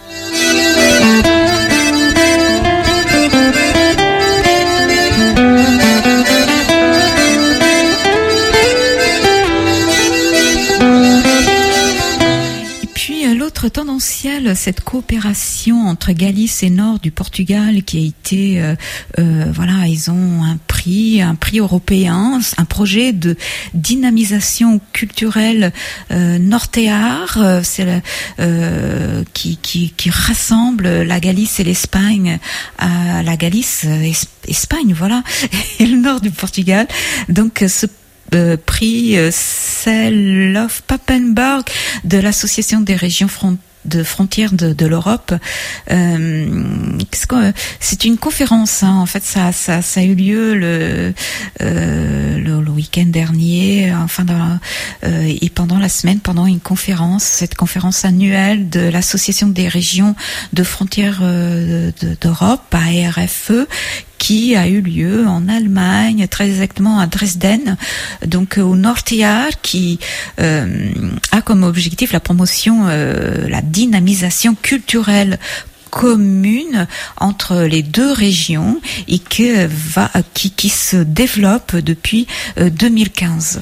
L'autre tendanciel, cette coopération entre Galice et Nord du Portugal qui a été, euh, euh, voilà, ils ont un prix, un prix européen, un projet de dynamisation culturelle euh, Nortear, euh, c'est le, euh, qui, qui, qui rassemble la Galice et l'Espagne, à la Galice, euh, Espagne, voilà, et le Nord du Portugal. Donc ce Euh, prix euh, Sellof Papenburg de l'association des régions front de frontières de, de l'Europe. Euh, c'est une conférence, hein. En fait, ça, ça, ça a eu lieu le, euh, le, le week-end dernier, enfin, dans, euh, et pendant la semaine, pendant une conférence, cette conférence annuelle de l'association des régions de frontières euh, de, d'Europe, A R F E, qui a eu lieu en Allemagne, très exactement à Dresden, donc au Nortear, qui euh, a comme objectif la promotion, euh, la dynamisation culturelle commune entre les deux régions et que va, qui, qui se développe depuis euh, deux mille quinze.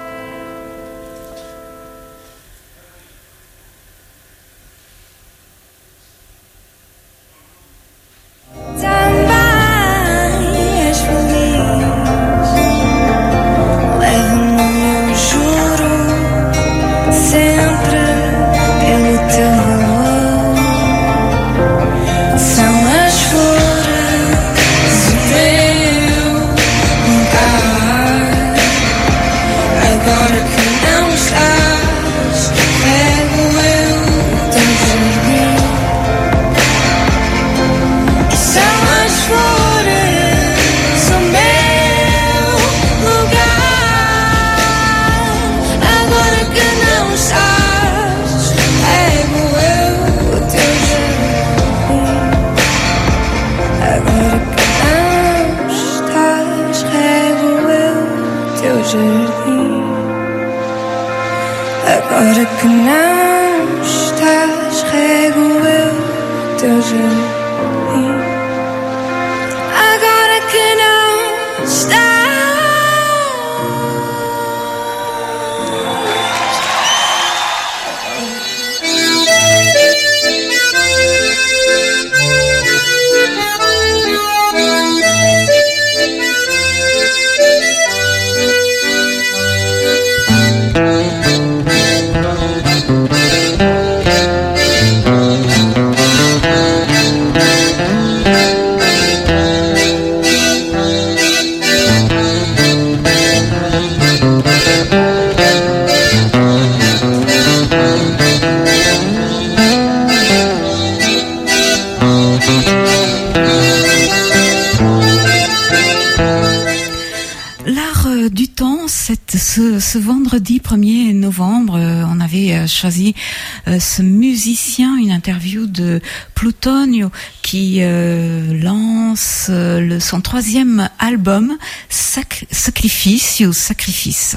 Agora que não estás, rego eu teu jardim. Agora que não estás. Ce, ce vendredi premier novembre, euh, on avait euh, choisi euh, ce musicien, une interview de Plutonio qui euh, lance euh, le, son troisième album, Sac- Sacrifice ou Sacrifice.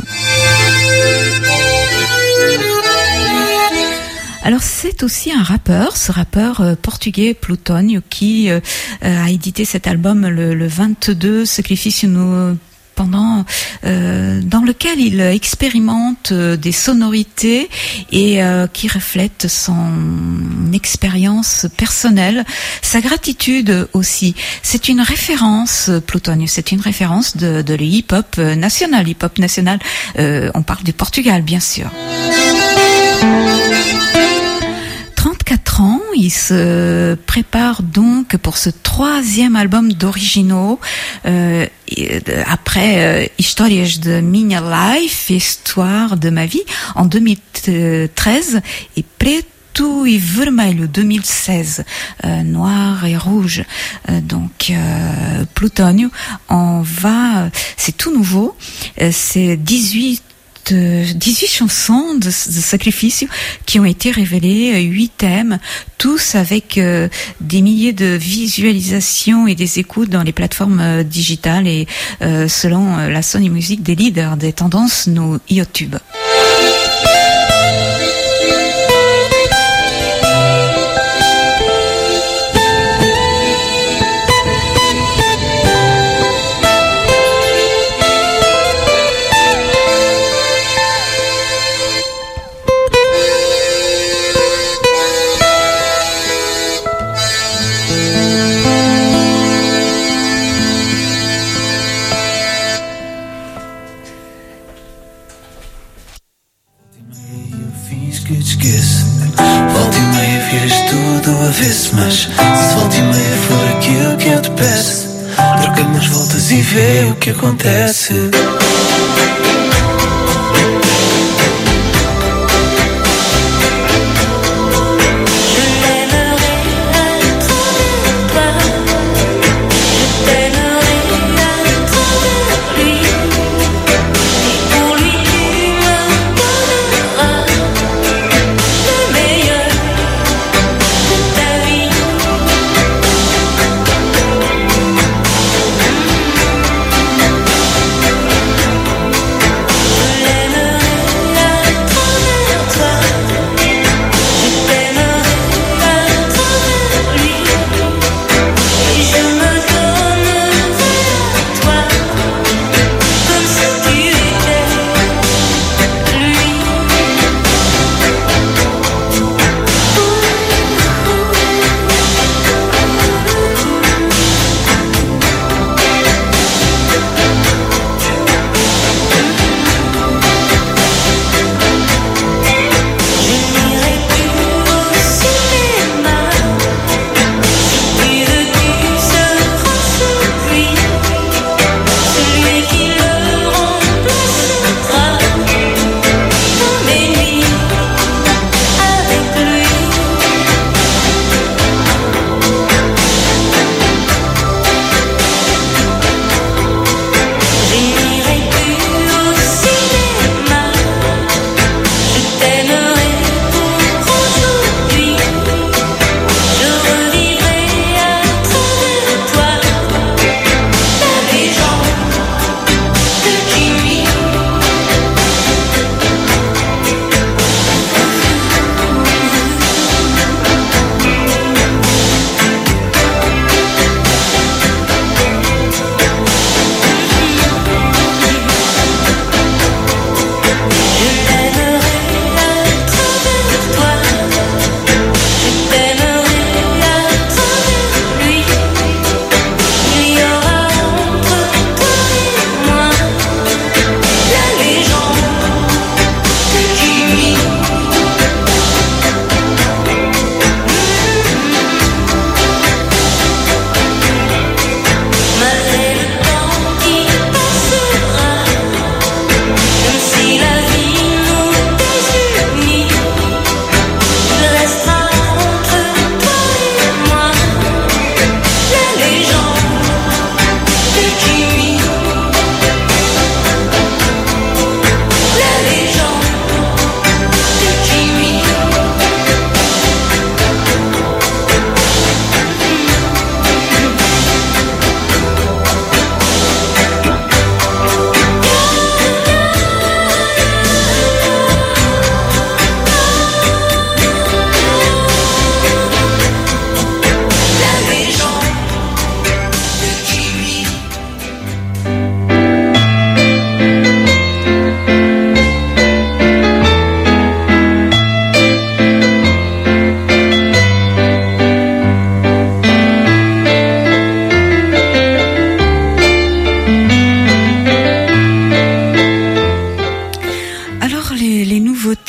Alors c'est aussi un rappeur, ce rappeur euh, portugais Plutonio qui euh, a édité cet album le, le vingt-deux, Sacrifice no pendant euh, dans lequel il expérimente euh, des sonorités et euh, qui reflètent son expérience personnelle, sa gratitude aussi. C'est une référence, Plutónio, c'est une référence de, de le hip-hop national, hip-hop national. Euh, on parle du Portugal, bien sûr. trente-quatre ans, il se prépare donc pour ce troisième album d'originaux euh, après euh, Histórias de minha life, Histoire de ma vie, en deux mille treize, et Preto e Vermelho deux mille seize, euh, Noir et Rouge. Euh, donc euh, Plutónio, on va, c'est tout nouveau, euh, c'est dix-huit dix-huit chansons de, de sacrifice qui ont été révélées, huit thèmes, tous avec euh, des milliers de visualisations et des écoutes dans les plateformes euh, digitales et euh, selon euh, la Sony Music des leaders des tendances no YouTube. Mas se volta e meia for aquilo que eu te peço, troca umas voltas e vê o que acontece.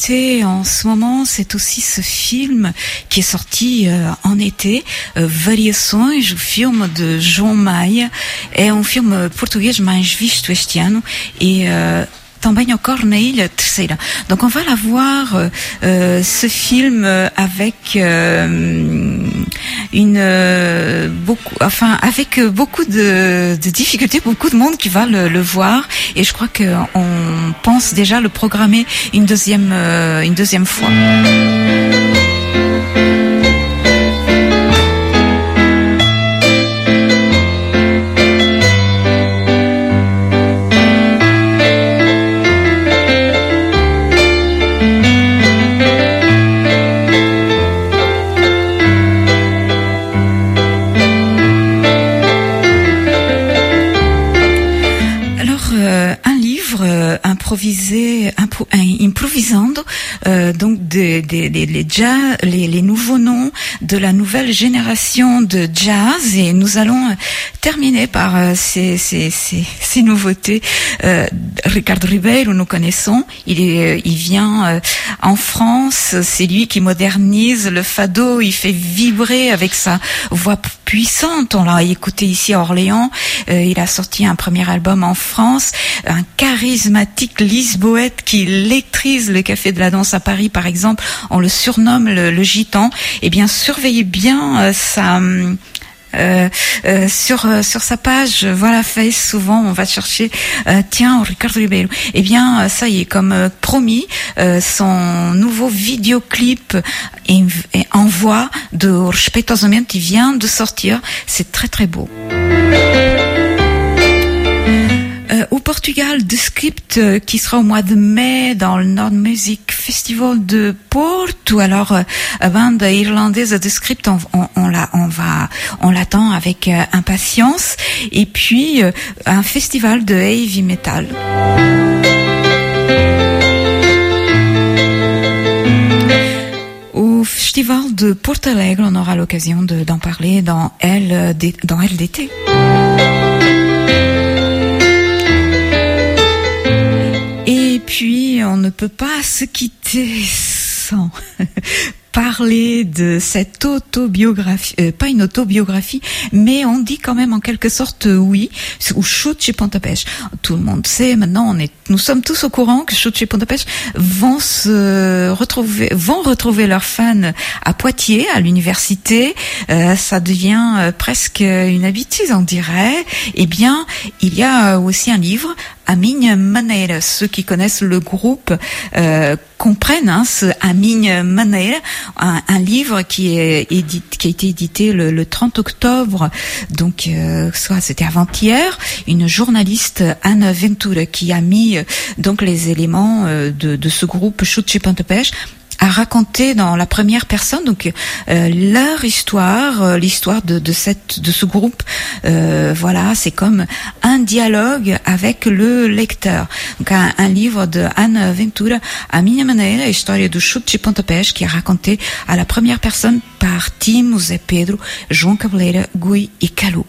écouter en ce moment, c'est aussi ce film qui est sorti euh, en été, euh, Variações, o filme de João Maia. É um filme português mais visto este ano e uh, também ocorre na Ilha Terceira. Donc on va la voir, euh, euh, ce film euh, avec euh, une euh, beaucoup, enfin avec beaucoup de, de difficultés, beaucoup de monde qui va le, le voir, et je crois que on pense déjà le programmer une deuxième euh, une deuxième fois. Improvisé, impro, improvisando, euh, donc des des les les jazz, les les nouveaux noms de la nouvelle génération de jazz, et nous allons euh, terminer par euh, ces ces ces ces nouveautés. Euh, Ricardo Ribeiro, nous connaissons, il est il vient euh, en France, c'est lui qui modernise le fado, il fait vibrer avec sa voix puissante. On l'a écouté ici à Orléans, euh, il a sorti un premier album en France, un charismatique lisboète qui électrise le Café de la Danse à Paris, par exemple. On le surnomme le, le gitan. Eh bien, surveillez bien euh, sa... Euh, euh, sur euh, sur sa page, voilà, Face, souvent on va chercher euh, tiens, Ricardo Ribeiro. Eh bien, euh, ça y est, comme euh, promis, euh, son nouveau vidéoclip en voix de Respeitosamente, il vient de sortir. C'est très très beau. Euh, au Portugal, The Script, euh, qui sera au mois de mai dans le Nord Music Festival de Porto. Alors, euh, la bande irlandaise The Script, on, on, on, la, on va, on l'attend avec euh, impatience. Et puis, euh, un festival de heavy metal. Au festival de Porto Alegre, on aura l'occasion de, d'en parler dans L, dans L D T. Et puis, on ne peut pas se quitter sans parler de cette autobiographie, euh, pas une autobiographie, mais on dit quand même en quelque sorte euh, oui, ou Chute Pontapés. Tout le monde sait maintenant, on est, nous sommes tous au courant que Chute Pontapés vont se retrouver, vont retrouver leurs fans à Poitiers, à l'université. Euh, ça devient euh, presque une habitude, on dirait. Eh bien, il y a aussi un livre, A Minha Maneira. Ceux qui connaissent le groupe euh, comprennent hein, ce A Minha Maneira, un, un livre qui est édité, qui a été édité le, le trente octobre, donc euh, soit c'était avant-hier. Une journaliste, Anna Ventura, qui a mis euh, donc les éléments euh, de, de ce groupe Chute Pontapés, a raconté dans la première personne donc euh, leur histoire, euh, l'histoire de, de cette de ce groupe. Euh, voilà, c'est comme un dialogue avec le lecteur. Donc un, un livre de Ana Ventura, A Minha Maneira, histoire de Chute Pontapés, qui est raconté à la première personne par Tim, Zé Pedro, João Cabeleira, Gui et Calou.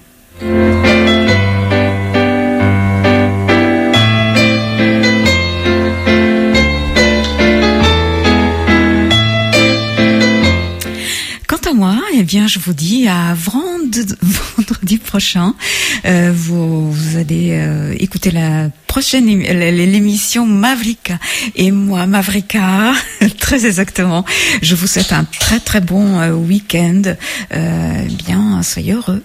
Quant à moi, eh bien, je vous dis à vendredi prochain. Euh, vous, vous allez euh, écouter la prochaine l'émission Mavrika et moi Mavrika, très exactement. Je vous souhaite un très très bon euh, week-end. Euh, bien, soyez heureux.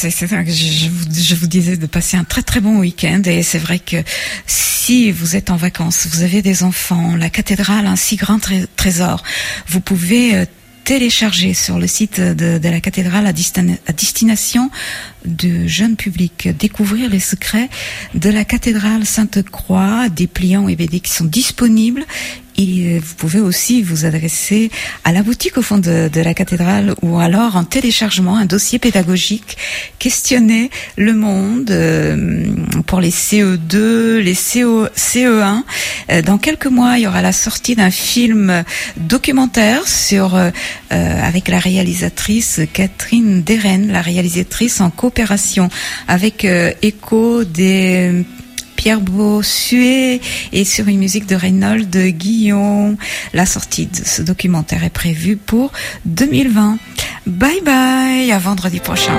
c'est, c'est vrai que je, je, vous, je vous disais de passer un très très bon week-end, et c'est vrai que si vous êtes en vacances, vous avez des enfants, la cathédrale, un si grand tré- trésor, vous pouvez euh, télécharger sur le site de, de la cathédrale à, distin- à destination du jeune public, découvrir les secrets de la cathédrale Sainte-Croix, des pliants et B D qui sont disponibles. Et vous pouvez aussi vous adresser à la boutique au fond de, de la cathédrale, ou alors en téléchargement un dossier pédagogique, questionner le monde euh, pour les C E deux, les C E un. Euh, dans quelques mois, il y aura la sortie d'un film documentaire sur euh, avec la réalisatrice Catherine Deren, la réalisatrice en coopération avec euh, Echo des Pierre Bossuet et sur une musique de Reynold Guillon. La sortie de ce documentaire est prévue pour deux mille vingt. Bye bye, à vendredi prochain.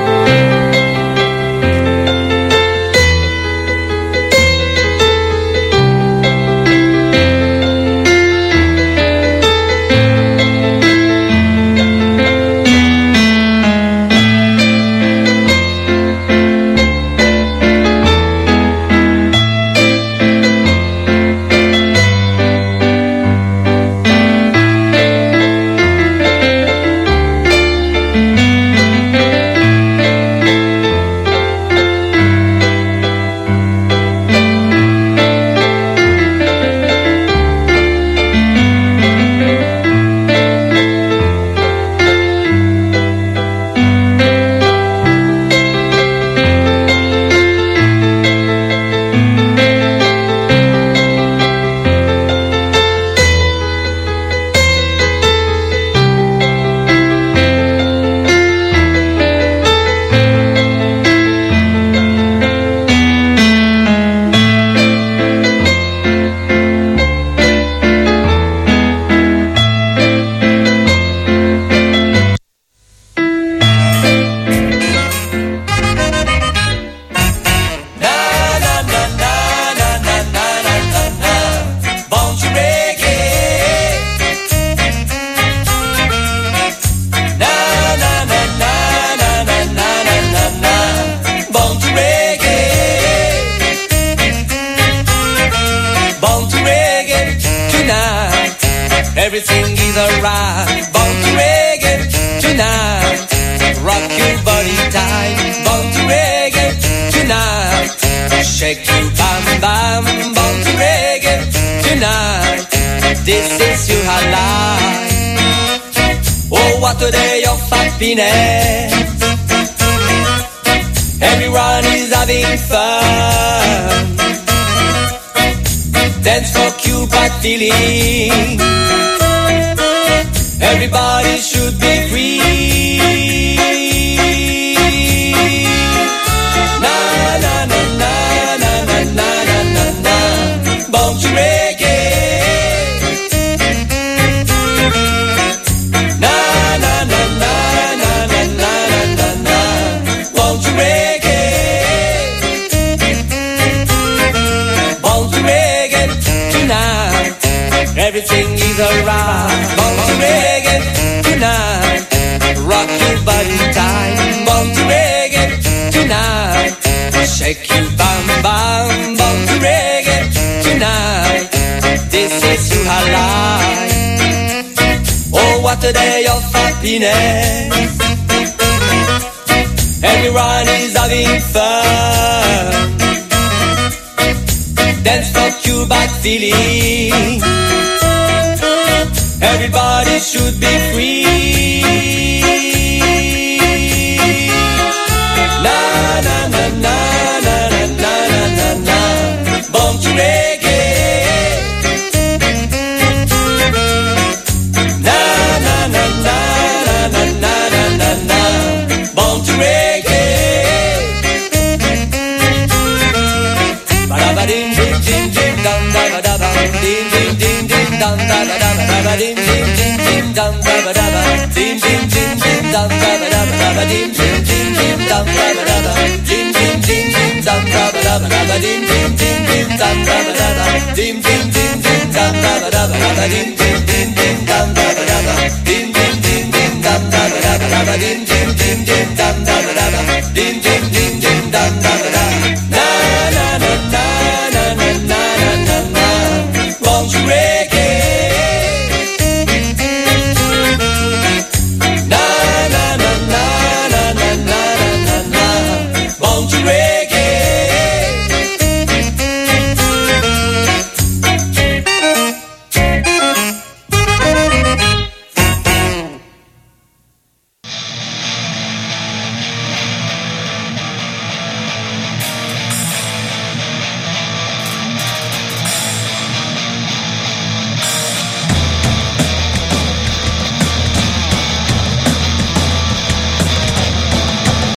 Everything is alright. Born to reggae tonight. Rock your body tight. Born to reggae tonight. Shake you bam bam. Born to reggae tonight. This is your life. Oh, what a day of happiness. Everyone is having fun. Dance for Cupid feeling. Everybody should be free. Na na na na na na na na na. Born to reggae. Na na na na na na na na na. Born to reggae. Born to reggae tonight. Everything is alright. Born to reggae tonight. Rock your body tight. Born to reggae tonight. Shake you bam bam. Born to reggae tonight. This is your life. Oh, what a day of happiness. Everyone is having fun. Dance for Cupid feeling. Everybody should be free. Na na na na na na na na na. Born to reggae. Na na na na na na na na na. Born to reggae. Ba-da-ba-dim dim dim dim dum da-ba-da-ba dim dim dim dim dum da-ba-da-ba dim dim dim dim dum da-ba-da-ba dim dim dim dim dum da-ba-da-ba dim dim dim dim dum da-ba-da-ba dim dim dim dim dum da-ba-da-ba dim dim dim dim dum da-ba-da-ba dim dim dim dim dum da-ba-da-ba dim